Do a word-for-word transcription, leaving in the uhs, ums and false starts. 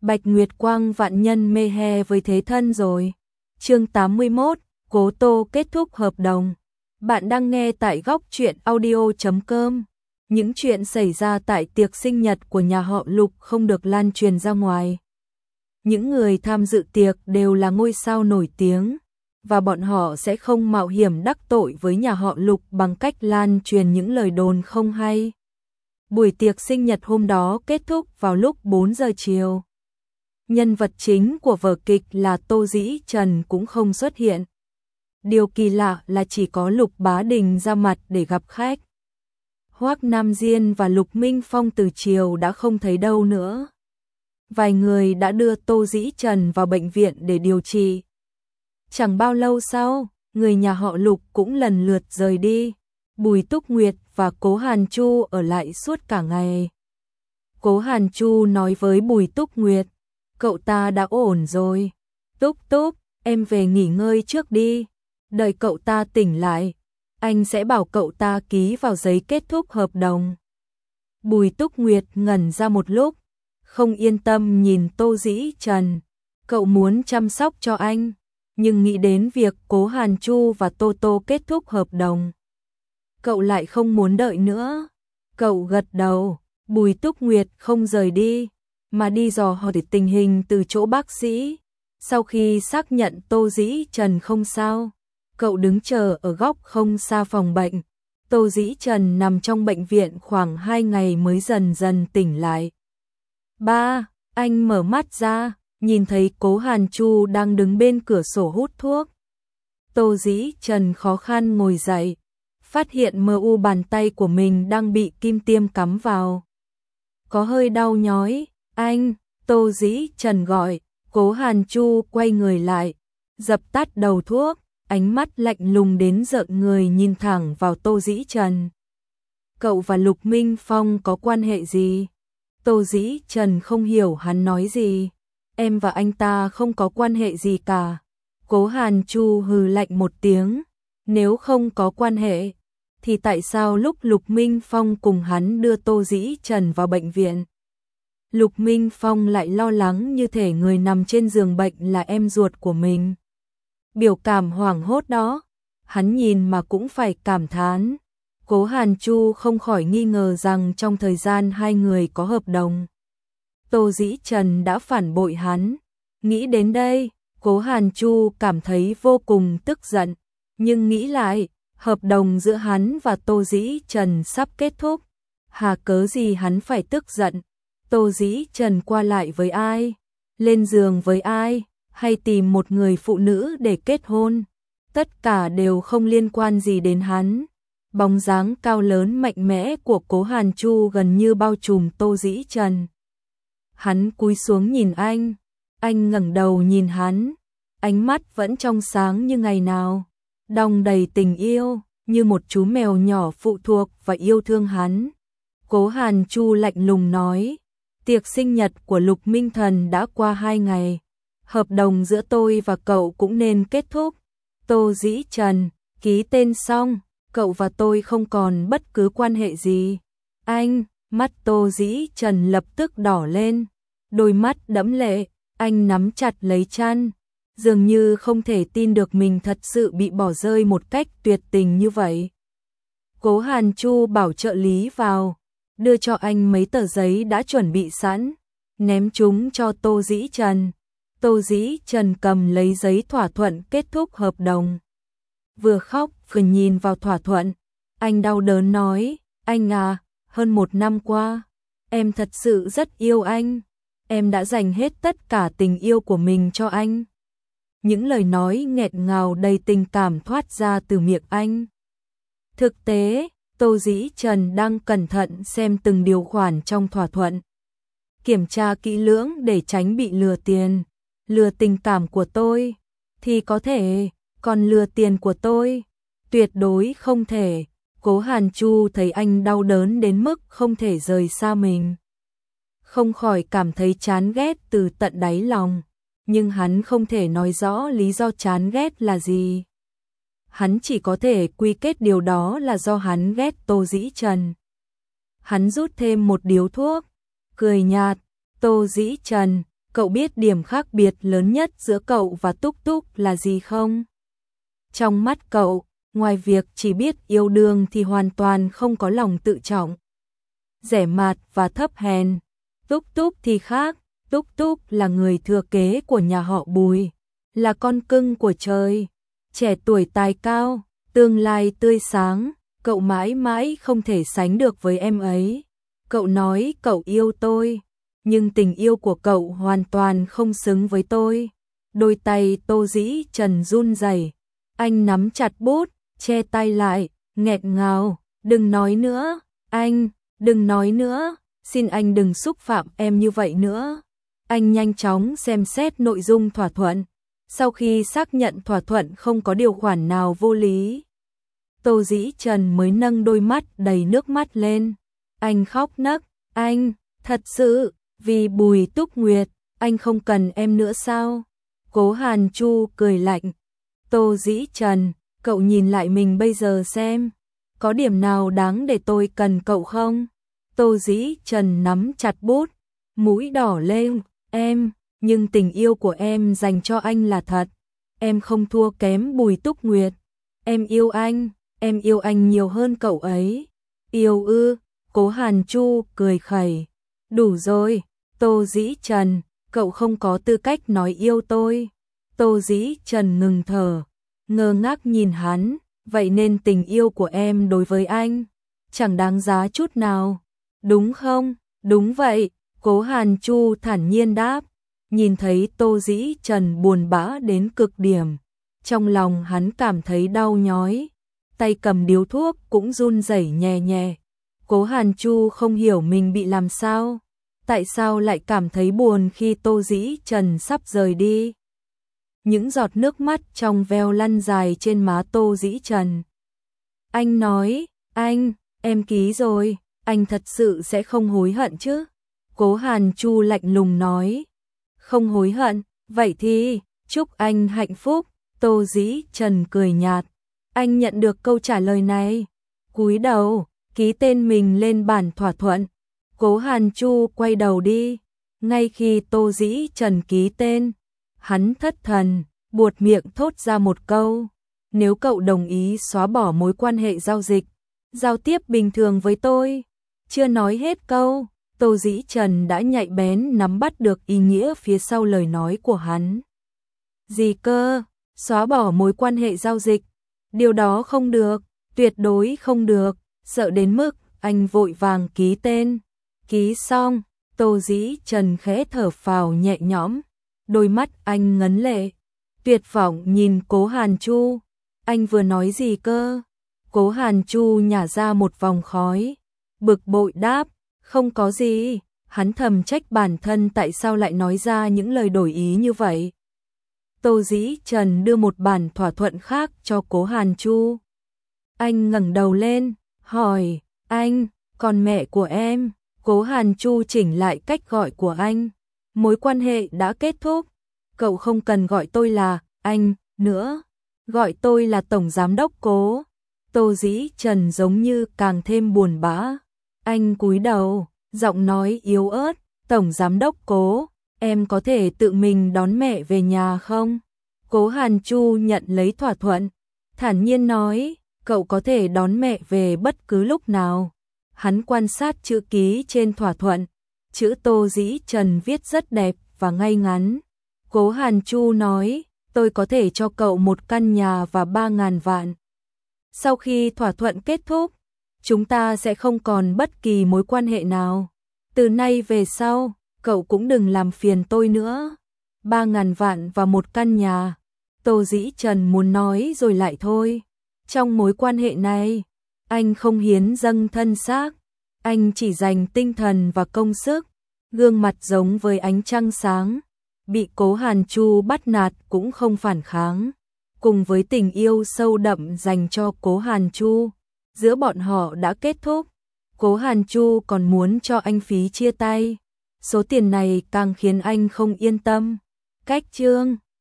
Bạch Nguyệt Quang vạn nhân mê he với thế thân rồi. Chương tám mươi mốt, Cố Tô kết thúc hợp đồng. Bạn đang nghe tại góc truyện audio chấm com. Những chuyện xảy ra tại tiệc sinh nhật của nhà họ Lục không được lan truyền ra ngoài. Những người tham dự tiệc đều là ngôi sao nổi tiếng, và bọn họ sẽ không mạo hiểm đắc tội với nhà họ Lục bằng cách lan truyền những lời đồn không hay. Buổi tiệc sinh nhật hôm đó kết thúc vào lúc bốn giờ chiều. Nhân vật chính của vở kịch là Tô Dĩ Trần cũng không xuất hiện. Điều kỳ lạ là chỉ có Lục Bá Đình ra mặt để gặp khách. Hoắc Nam Diên và Lục Minh Phong từ chiều đã không thấy đâu nữa. Vài người đã đưa Tô Dĩ Trần vào bệnh viện để điều trị. Chẳng bao lâu sau, người nhà họ Lục cũng lần lượt rời đi. Bùi Túc Nguyệt và Cố Hàn Chu ở lại suốt cả ngày. Cố Hàn Chu nói với Bùi Túc Nguyệt, cậu ta đã ổn rồi. Túc Túc, em về nghỉ ngơi trước đi. Đợi cậu ta tỉnh lại, anh sẽ bảo cậu ta ký vào giấy kết thúc hợp đồng. Bùi Túc Nguyệt ngẩn ra một lúc, không yên tâm nhìn Tô Dĩ Trần. Cậu muốn chăm sóc cho anh, nhưng nghĩ đến việc Cố Hàn Chu và Tô Tô kết thúc hợp đồng, cậu lại không muốn đợi nữa. Cậu gật đầu. Bùi Túc Nguyệt không rời đi, mà đi dò hỏi tình hình từ chỗ bác sĩ. Sau khi xác nhận Tô Dĩ Trần không sao, cậu đứng chờ ở góc không xa phòng bệnh. Tô Dĩ Trần nằm trong bệnh viện khoảng hai ngày mới dần dần tỉnh lại. Ba, anh mở mắt ra, nhìn thấy Cố Hàn Chu đang đứng bên cửa sổ hút thuốc. Tô Dĩ Trần khó khăn ngồi dậy, phát hiện mờ u bàn tay của mình đang bị kim tiêm cắm vào. Có hơi đau nhói. Anh, Tô Dĩ Trần gọi. Cố Hàn Chu quay người lại, dập tắt đầu thuốc, ánh mắt lạnh lùng đến rợn người nhìn thẳng vào Tô Dĩ Trần. Cậu và Lục Minh Phong có quan hệ gì? Tô Dĩ Trần không hiểu hắn nói gì. Em và anh ta không có quan hệ gì cả. Cố Hàn Chu hừ lạnh một tiếng. Nếu không có quan hệ, thì tại sao lúc Lục Minh Phong cùng hắn đưa Tô Dĩ Trần vào bệnh viện, Lục Minh Phong lại lo lắng như thể người nằm trên giường bệnh là em ruột của mình? Biểu cảm hoảng hốt đó, hắn nhìn mà cũng phải cảm thán. Cố Hàn Chu không khỏi nghi ngờ rằng trong thời gian hai người có hợp đồng, Tô Dĩ Trần đã phản bội hắn. Nghĩ đến đây, Cố Hàn Chu cảm thấy vô cùng tức giận, nhưng nghĩ lại, hợp đồng giữa hắn và Tô Dĩ Trần sắp kết thúc, hà cớ gì hắn phải tức giận. Tô Dĩ Trần qua lại với ai, lên giường với ai, hay tìm một người phụ nữ để kết hôn, tất cả đều không liên quan gì đến hắn. Bóng dáng cao lớn mạnh mẽ của Cố Hàn Chu gần như bao trùm Tô Dĩ Trần. Hắn cúi xuống nhìn anh, anh ngẩng đầu nhìn hắn, ánh mắt vẫn trong sáng như ngày nào, đong đầy tình yêu, như một chú mèo nhỏ phụ thuộc và yêu thương hắn. Cố Hàn Chu lạnh lùng nói, tiệc sinh nhật của Lục Minh Thần đã qua hai ngày, hợp đồng giữa tôi và cậu cũng nên kết thúc. Tô Dĩ Trần, ký tên xong, cậu và tôi không còn bất cứ quan hệ gì. Anh, mắt Tô Dĩ Trần lập tức đỏ lên, đôi mắt đẫm lệ, anh nắm chặt lấy chăn, dường như không thể tin được mình thật sự bị bỏ rơi một cách tuyệt tình như vậy. Cố Hàn Chu bảo trợ lý vào, đưa cho anh mấy tờ giấy đã chuẩn bị sẵn, ném chúng cho Tô Dĩ Trần. Tô Dĩ Trần cầm lấy giấy thỏa thuận kết thúc hợp đồng, vừa khóc vừa nhìn vào thỏa thuận. Anh đau đớn nói, anh à, hơn một năm qua, em thật sự rất yêu anh, em đã dành hết tất cả tình yêu của mình cho anh. Những lời nói nghẹn ngào đầy tình cảm thoát ra từ miệng anh. Thực tế, Tô Dĩ Trần đang cẩn thận xem từng điều khoản trong thỏa thuận, kiểm tra kỹ lưỡng để tránh bị lừa tiền. Lừa tình cảm của tôi thì có thể, còn lừa tiền của tôi tuyệt đối không thể. Cố Hàn Chu thấy anh đau đớn đến mức không thể rời xa mình, không khỏi cảm thấy chán ghét từ tận đáy lòng, nhưng hắn không thể nói rõ lý do chán ghét là gì. Hắn chỉ có thể quy kết điều đó là do hắn ghét Tô Dĩ Trần. Hắn rút thêm một điếu thuốc, cười nhạt, Tô Dĩ Trần, cậu biết điểm khác biệt lớn nhất giữa cậu và Túc Túc là gì không? Trong mắt cậu, ngoài việc chỉ biết yêu đương thì hoàn toàn không có lòng tự trọng, rẻ mạt và thấp hèn. Túc Túc thì khác, Túc Túc là người thừa kế của nhà họ Bùi, là con cưng của trời, trẻ tuổi tài cao, tương lai tươi sáng, cậu mãi mãi không thể sánh được với em ấy. Cậu nói cậu yêu tôi, nhưng tình yêu của cậu hoàn toàn không xứng với tôi. Đôi tay Tô Dĩ Trần run rẩy, anh nắm chặt bút, che tay lại, nghẹn ngào, đừng nói nữa, anh, đừng nói nữa, xin anh đừng xúc phạm em như vậy nữa. Anh nhanh chóng xem xét nội dung thỏa thuận, sau khi xác nhận thỏa thuận không có điều khoản nào vô lý, Tô Dĩ Trần mới nâng đôi mắt đầy nước mắt lên. Anh khóc nấc, anh, thật sự, vì Bùi Túc Nguyệt, anh không cần em nữa sao? Cố Hàn Chu cười lạnh. Tô Dĩ Trần, cậu nhìn lại mình bây giờ xem, có điểm nào đáng để tôi cần cậu không? Tô Dĩ Trần nắm chặt bút, mũi đỏ lên, em, nhưng tình yêu của em dành cho anh là thật. Em không thua kém Bùi Túc Nguyệt. Em yêu anh, em yêu anh nhiều hơn cậu ấy. Yêu ư? Cố Hàn Chu cười khẩy. Đủ rồi, Tô Dĩ Trần, cậu không có tư cách nói yêu tôi. Tô Dĩ Trần ngừng thở, ngơ ngác nhìn hắn, vậy nên tình yêu của em đối với anh chẳng đáng giá chút nào, đúng không? Đúng vậy, Cố Hàn Chu thản nhiên đáp. Nhìn thấy Tô Dĩ Trần buồn bã đến cực điểm, trong lòng hắn cảm thấy đau nhói, tay cầm điếu thuốc cũng run rẩy nhẹ nhẹ. Cố Hàn Chu không hiểu mình bị làm sao, tại sao lại cảm thấy buồn khi Tô Dĩ Trần sắp rời đi. Những giọt nước mắt trong veo lăn dài trên má Tô Dĩ Trần. Anh nói, anh, em ký rồi, anh thật sự sẽ không hối hận chứ? Cố Hàn Chu lạnh lùng nói. Không hối hận, vậy thì, chúc anh hạnh phúc. Tô Dĩ Trần cười nhạt. Anh nhận được câu trả lời này, cúi đầu, ký tên mình lên bản thỏa thuận. Cố Hàn Chu quay đầu đi. Ngay khi Tô Dĩ Trần ký tên, hắn thất thần, buột miệng thốt ra một câu. Nếu cậu đồng ý xóa bỏ mối quan hệ giao dịch, giao tiếp bình thường với tôi. Chưa nói hết câu, Tô Dĩ Trần đã nhạy bén nắm bắt được ý nghĩa phía sau lời nói của hắn. Gì cơ? Xóa bỏ mối quan hệ giao dịch? Điều đó không được, tuyệt đối không được. Sợ đến mức anh vội vàng ký tên. Ký xong, Tô Dĩ Trần khẽ thở phào nhẹ nhõm, đôi mắt anh ngấn lệ, tuyệt vọng nhìn Cố Hàn Chu. Anh vừa nói gì cơ? Cố Hàn Chu nhả ra một vòng khói, bực bội đáp, không có gì. Hắn thầm trách bản thân tại sao lại nói ra những lời đổi ý như vậy. Tô Dĩ Trần đưa một bản thỏa thuận khác cho Cố Hàn Chu. Anh ngẩng đầu lên, hỏi, anh, còn mẹ của em? Cố Hàn Chu chỉnh lại cách gọi của anh. Mối quan hệ đã kết thúc, cậu không cần gọi tôi là anh nữa, gọi tôi là Tổng Giám đốc Cố. Tô Dĩ Trần giống như càng thêm buồn bã. Anh cúi đầu, giọng nói yếu ớt, Tổng Giám đốc Cố, em có thể tự mình đón mẹ về nhà không? Cố Hàn Chu nhận lấy thỏa thuận, thản nhiên nói, cậu có thể đón mẹ về bất cứ lúc nào. Hắn quan sát chữ ký trên thỏa thuận, chữ Tô Dĩ Trần viết rất đẹp và ngay ngắn. Cố Hàn Chu nói, tôi có thể cho cậu một căn nhà và ba ngàn vạn. Sau khi thỏa thuận kết thúc, chúng ta sẽ không còn bất kỳ mối quan hệ nào. Từ nay về sau, cậu cũng đừng làm phiền tôi nữa. Ba ngàn vạn và một căn nhà. Tô Dĩ Trần muốn nói rồi lại thôi. Trong mối quan hệ này, anh không hiến dâng thân xác, anh chỉ dành tinh thần và công sức. Gương mặt giống với ánh trăng sáng, bị Cố Hàn Chu bắt nạt cũng không phản kháng. Cùng với tình yêu sâu đậm dành cho Cố Hàn Chu, giữa bọn họ đã kết thúc. Cố Hàn Chu còn muốn cho anh phí chia tay. Số tiền này càng khiến anh không yên tâm. Cách chương